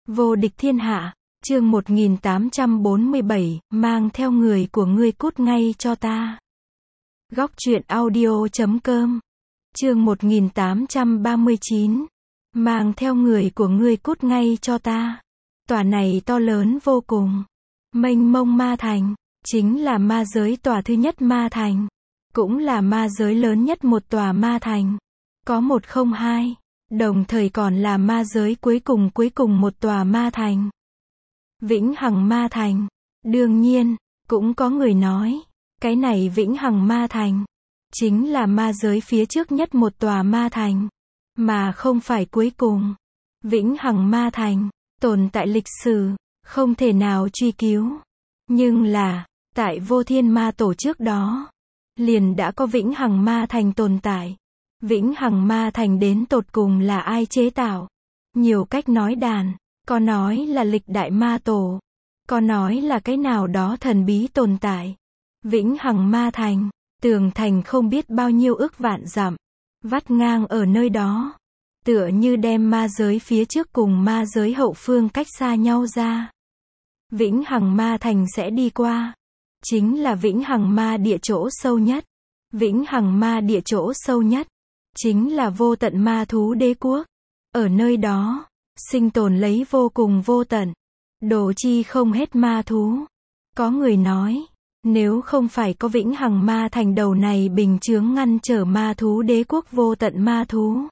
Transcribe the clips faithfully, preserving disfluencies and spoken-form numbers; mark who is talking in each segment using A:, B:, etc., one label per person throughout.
A: Vô địch thiên hạ, chương một nghìn tám trăm bốn mươi bảy, mang theo người của ngươi cút ngay cho ta. Góc truyện audio chấm com. Chương một nghìn tám trăm ba mươi chín. Mang theo người của ngươi cút ngay cho ta. Tòa này to lớn vô cùng, mênh mông ma thành, chính là ma giới tòa thứ nhất ma thành, cũng là ma giới lớn nhất một tòa ma thành. Có một không hai, đồng thời còn là ma giới cuối cùng cuối cùng một tòa ma thành. Vĩnh Hằng Ma Thành. Đương nhiên, cũng có người nói, cái này Vĩnh Hằng Ma Thành chính là ma giới phía trước nhất một tòa ma thành, mà không phải cuối cùng. Vĩnh Hằng Ma Thành tồn tại lịch sử, không thể nào truy cứu. Nhưng là, tại Vô Thiên Ma Tổ trước đó, liền đã có Vĩnh Hằng Ma Thành tồn tại. Vĩnh Hằng Ma Thành đến tột cùng là ai chế tạo? Nhiều cách nói đàn, có nói là lịch đại ma tổ, có nói là cái nào đó thần bí tồn tại. Vĩnh Hằng Ma Thành, tường thành không biết bao nhiêu ước vạn dặm, vắt ngang ở nơi đó, tựa như đem ma giới phía trước cùng ma giới hậu phương cách xa nhau ra. Vĩnh Hằng Ma Thành sẽ đi qua, chính là Vĩnh Hằng Ma Địa chỗ sâu nhất. Vĩnh Hằng Ma Địa chỗ sâu nhất, chính là vô tận ma thú đế quốc. Ở nơi đó, sinh tồn lấy vô cùng vô tận, đồ chi không hết ma thú. Có người nói, nếu không phải có Vĩnh Hằng Ma Thành đầu này bình chướng ngăn trở ma thú đế quốc vô tận ma thú,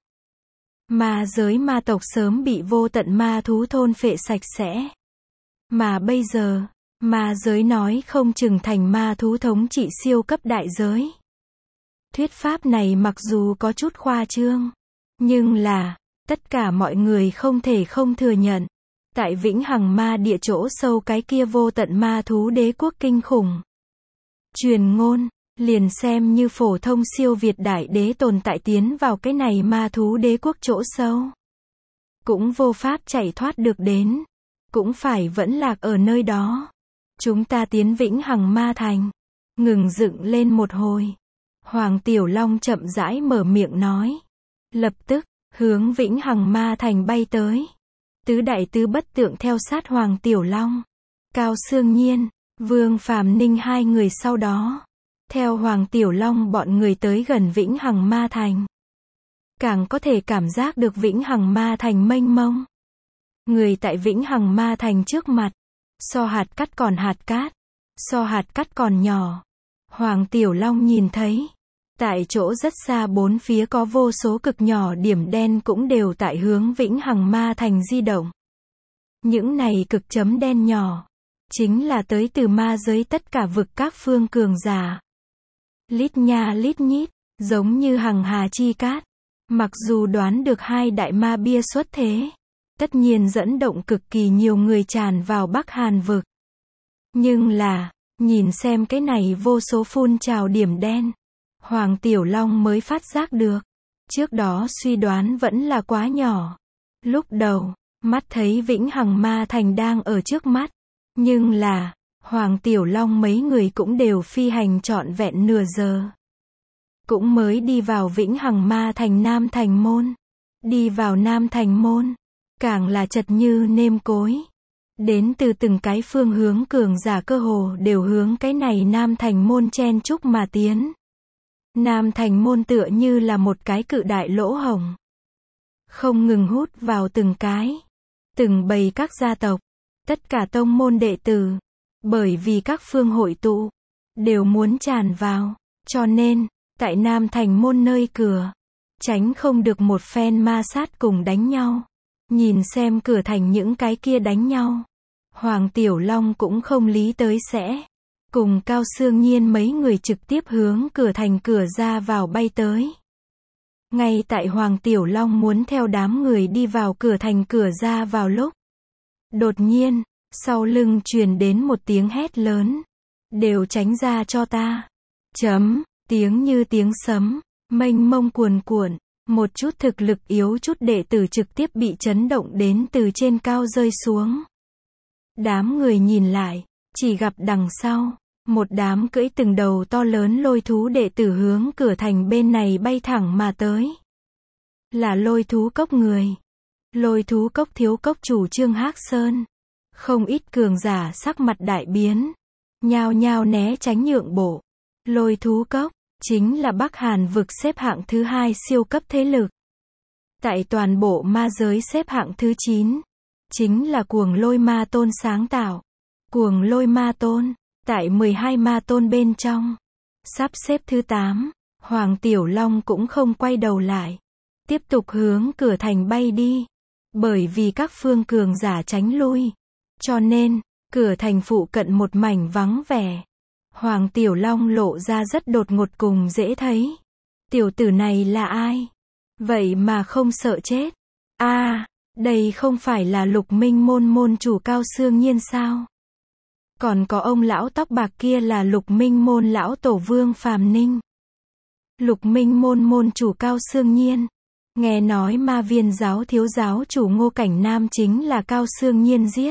A: ma giới ma tộc sớm bị vô tận ma thú thôn phệ sạch sẽ. Mà bây giờ, ma giới nói không chừng thành ma thú thống trị siêu cấp đại giới. Thuyết pháp này mặc dù có chút khoa trương, nhưng là, tất cả mọi người không thể không thừa nhận. Tại Vĩnh Hằng Ma Địa chỗ sâu cái kia vô tận ma thú đế quốc kinh khủng. Truyền ngôn, liền xem như phổ thông siêu việt đại đế tồn tại tiến vào cái này ma thú đế quốc chỗ sâu, cũng vô pháp chạy thoát được đến, cũng phải vẫn lạc ở nơi đó. Chúng ta tiến Vĩnh Hằng Ma Thành, ngừng dựng lên một hồi. Hoàng Tiểu Long chậm rãi mở miệng nói. Lập tức, hướng Vĩnh Hằng Ma Thành bay tới. Tứ đại tứ bất tượng theo sát Hoàng Tiểu Long, Cao Sương Nhiên, Vương Phàm Ninh hai người sau đó, theo Hoàng Tiểu Long bọn người tới gần Vĩnh Hằng Ma Thành. Càng có thể cảm giác được Vĩnh Hằng Ma Thành mênh mông. Người tại Vĩnh Hằng Ma Thành trước mặt, so hạt cát còn hạt cát, so hạt cát còn nhỏ. Hoàng Tiểu Long nhìn thấy, tại chỗ rất xa bốn phía có vô số cực nhỏ điểm đen cũng đều tại hướng Vĩnh Hằng Ma Thành di động. Những này cực chấm đen nhỏ, chính là tới từ ma giới tất cả vực các phương cường giả. Lít nha lít nhít, giống như hằng hà chi cát. Mặc dù đoán được hai đại ma bia xuất thế, tất nhiên dẫn động cực kỳ nhiều người tràn vào Bắc Hàn vực. Nhưng là, nhìn xem cái này vô số phun trào điểm đen, Hoàng Tiểu Long mới phát giác được, trước đó suy đoán vẫn là quá nhỏ. Lúc đầu, mắt thấy Vĩnh Hằng Ma Thành đang ở trước mắt, nhưng là, Hoàng Tiểu Long mấy người cũng đều phi hành trọn vẹn nửa giờ, cũng mới đi vào Vĩnh Hằng Ma Thành Nam Thành Môn. Đi vào Nam Thành Môn, càng là chật như nêm cối. Đến từ từng cái phương hướng cường giả cơ hồ đều hướng cái này Nam Thành Môn chen chúc mà tiến. Nam Thành Môn tựa như là một cái cự đại lỗ hổng, không ngừng hút vào từng cái, từng bầy các gia tộc, tất cả tông môn đệ tử, bởi vì các phương hội tụ, đều muốn tràn vào, cho nên, tại Nam Thành Môn nơi cửa, tránh không được một phen ma sát cùng đánh nhau. Nhìn xem cửa thành những cái kia đánh nhau, Hoàng Tiểu Long cũng không lý tới sẽ cùng Cao Sương Nhiên mấy người trực tiếp hướng cửa thành cửa ra vào bay tới. Ngay tại Hoàng Tiểu Long muốn theo đám người đi vào cửa thành cửa ra vào lúc, đột nhiên, sau lưng truyền đến một tiếng hét lớn. Đều tránh ra cho ta. Chấm, tiếng như tiếng sấm, mênh mông cuồn cuộn. Một chút thực lực yếu chút đệ tử trực tiếp bị chấn động đến từ trên cao rơi xuống. Đám người nhìn lại, chỉ gặp đằng sau, một đám cưỡi từng đầu to lớn lôi thú đệ tử hướng cửa thành bên này bay thẳng mà tới. Là lôi thú cốc người. Lôi thú cốc thiếu cốc chủ Trương Hắc Sơn. Không ít cường giả sắc mặt đại biến. Nhao nhao né tránh nhượng bộ. Lôi thú cốc, chính là Bắc Hàn vực xếp hạng thứ hai siêu cấp thế lực. Tại toàn bộ ma giới xếp hạng thứ chín. Chính là cuồng lôi ma tôn sáng tạo. Cuồng lôi ma tôn, tại mười hai ma tôn bên trong. Sắp xếp thứ tám, Hoàng Tiểu Long cũng không quay đầu lại. Tiếp tục hướng cửa thành bay đi. Bởi vì các phương cường giả tránh lui. Cho nên, cửa thành phụ cận một mảnh vắng vẻ. Hoàng Tiểu Long lộ ra rất đột ngột cùng dễ thấy. Tiểu tử này là ai? Vậy mà không sợ chết. a à, đây không phải là Lục Minh môn môn chủ Cao Xương Nhiên sao? Còn có ông lão tóc bạc kia là Lục Minh môn lão tổ Vương Phàm Ninh. Lục Minh môn môn chủ Cao Xương Nhiên. Nghe nói ma viên giáo thiếu giáo chủ Ngô Cảnh Nam chính là Cao Xương Nhiên giết.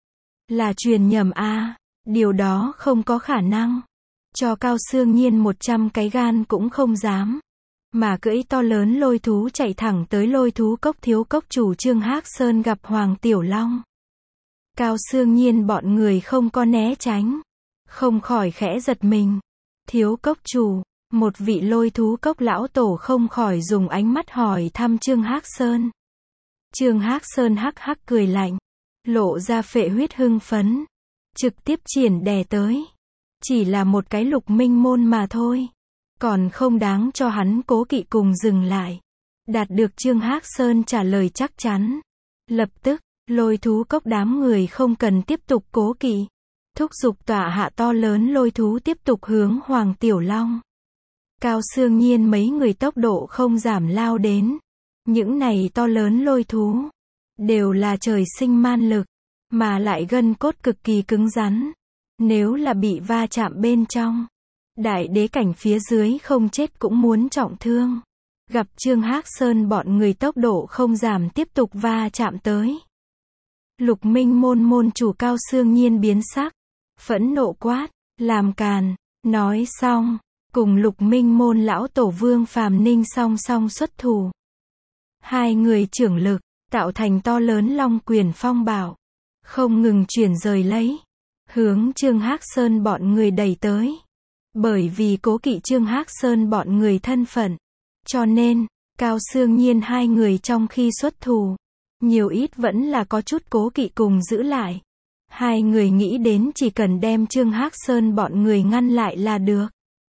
A: Là truyền nhầm a à, điều đó không có khả năng. Cho Cao Xương Nhiên một trăm cái gan cũng không dám. Mà cưỡi to lớn lôi thú chạy thẳng tới lôi thú cốc thiếu cốc chủ Trương Hắc Sơn gặp Hoàng Tiểu Long. Cao Xương Nhiên bọn người không có né tránh. Không khỏi khẽ giật mình. Thiếu cốc chủ, một vị lôi thú cốc lão tổ không khỏi dùng ánh mắt hỏi thăm Trương Hắc Sơn. Trương Hắc Sơn hắc hắc cười lạnh. Lộ ra phệ huyết hưng phấn. Trực tiếp triển đè tới. Chỉ là một cái Lục Minh môn mà thôi. Còn không đáng cho hắn cố kỵ cùng dừng lại. Đạt được Trương Hắc Sơn trả lời chắc chắn. Lập tức, lôi thú cốc đám người không cần tiếp tục cố kỵ. Thúc giục tọa hạ to lớn lôi thú tiếp tục hướng Hoàng Tiểu Long. Cao Xương Nhiên mấy người tốc độ không giảm lao đến. Những này to lớn lôi thú. Đều là trời sinh man lực. Mà lại gân cốt cực kỳ cứng rắn. Nếu là bị va chạm bên trong. Đại đế cảnh phía dưới không chết cũng muốn trọng thương. Gặp Trương Hắc Sơn bọn người tốc độ không giảm tiếp tục va chạm tới. Lục Minh môn môn chủ Cao Xương Nhiên biến sắc. Phẫn nộ quát. Làm càn. Nói xong. Cùng Lục Minh môn lão tổ Vương Phàm Ninh song song xuất thủ. Hai người trưởng lực. Tạo thành to lớn long quyền phong bảo. Không ngừng chuyển rời lấy. Hướng Trương Hắc Sơn bọn người đẩy tới. Bởi vì cố kỵ Trương Hắc Sơn bọn người thân phận. Cho nên, Cao Xương Nhiên hai người trong khi xuất thủ. Nhiều ít vẫn là có chút cố kỵ cùng giữ lại. Hai người nghĩ đến chỉ cần đem Trương Hắc Sơn bọn người ngăn lại là được.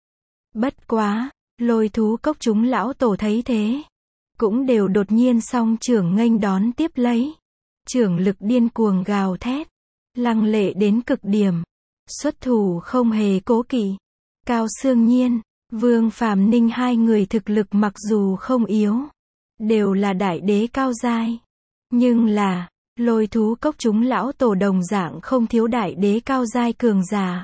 A: Bất quá, lôi thú cốc chúng lão tổ thấy thế. Cũng đều đột nhiên song trưởng nghênh đón tiếp lấy. Trưởng lực điên cuồng gào thét. Lăng lệ đến cực điểm. Xuất thủ không hề cố kỵ. Cao Xương Nhiên, Vương Phàm Ninh hai người thực lực mặc dù không yếu. Đều là đại đế cao giai. Nhưng là, lôi thú cốc chúng lão tổ đồng dạng không thiếu đại đế cao giai cường giả.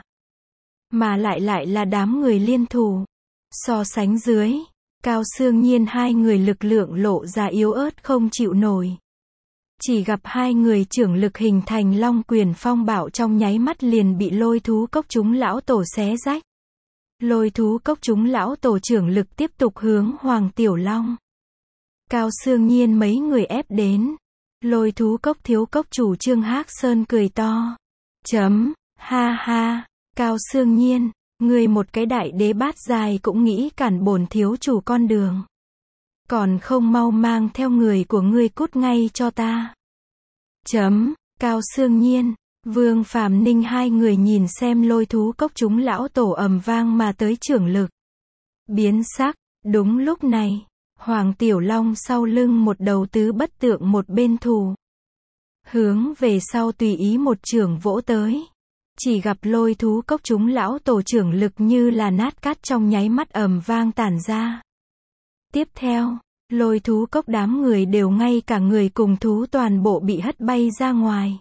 A: Mà lại lại là đám người liên thủ. So sánh dưới, Cao Xương Nhiên hai người lực lượng lộ ra yếu ớt không chịu nổi. Chỉ gặp hai người trưởng lực hình thành long quyền phong bạo trong nháy mắt liền bị lôi thú cốc chúng lão tổ xé rách. Lôi thú cốc chúng lão tổ trưởng lực tiếp tục hướng Hoàng Tiểu Long. Cao Xương Nhiên mấy người ép đến. Lôi thú cốc thiếu cốc chủ Trương Hắc Sơn cười to. Chấm, ha ha, Cao Xương Nhiên, ngươi một cái đại đế bát giai cũng nghĩ cản bổn thiếu chủ con đường. Còn không mau mang theo người của ngươi cút ngay cho ta. Chấm, Cao Xương Nhiên, Vương Phàm Ninh hai người nhìn xem lôi thú cốc chúng lão tổ ầm vang mà tới trưởng lực. Biến sắc, đúng lúc này, Hoàng Tiểu Long sau lưng một đầu tứ bất tượng một bên thủ. Hướng về sau tùy ý một trưởng vỗ tới. Chỉ gặp lôi thú cốc chúng lão tổ trưởng lực như là nát cát trong nháy mắt ầm vang tản ra. Tiếp theo, lôi thú cốc đám người đều ngay cả người cùng thú toàn bộ bị hất bay ra ngoài.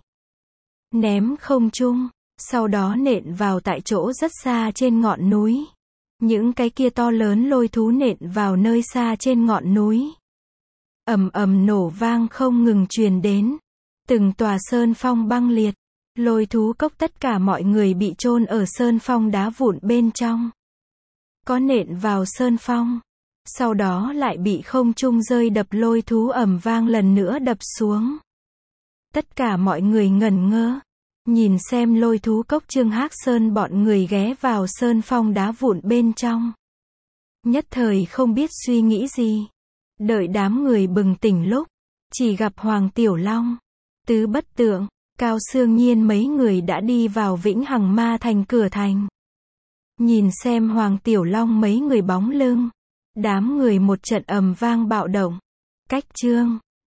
A: Ném không trung, sau đó nện vào tại chỗ rất xa trên ngọn núi. Những cái kia to lớn lôi thú nện vào nơi xa trên ngọn núi. Ầm ầm nổ vang không ngừng truyền đến. Từng tòa sơn phong băng liệt. Lôi thú cốc tất cả mọi người bị chôn ở sơn phong đá vụn bên trong. Có nện vào sơn phong. Sau đó lại bị không trung rơi đập lôi thú ầm vang lần nữa đập xuống. Tất cả mọi người ngẩn ngơ, nhìn xem lôi thú cốc Trương Hắc Sơn bọn người ghé vào sơn phong đá vụn bên trong. Nhất thời không biết suy nghĩ gì. Đợi đám người bừng tỉnh lúc, chỉ gặp Hoàng Tiểu Long, Tứ Bất Tượng, Cao Xương Nhiên mấy người đã đi vào Vĩnh Hằng Ma Thành cửa thành. Nhìn xem Hoàng Tiểu Long mấy người bóng lưng, đám người một trận ầm vang bạo động. Cách Trương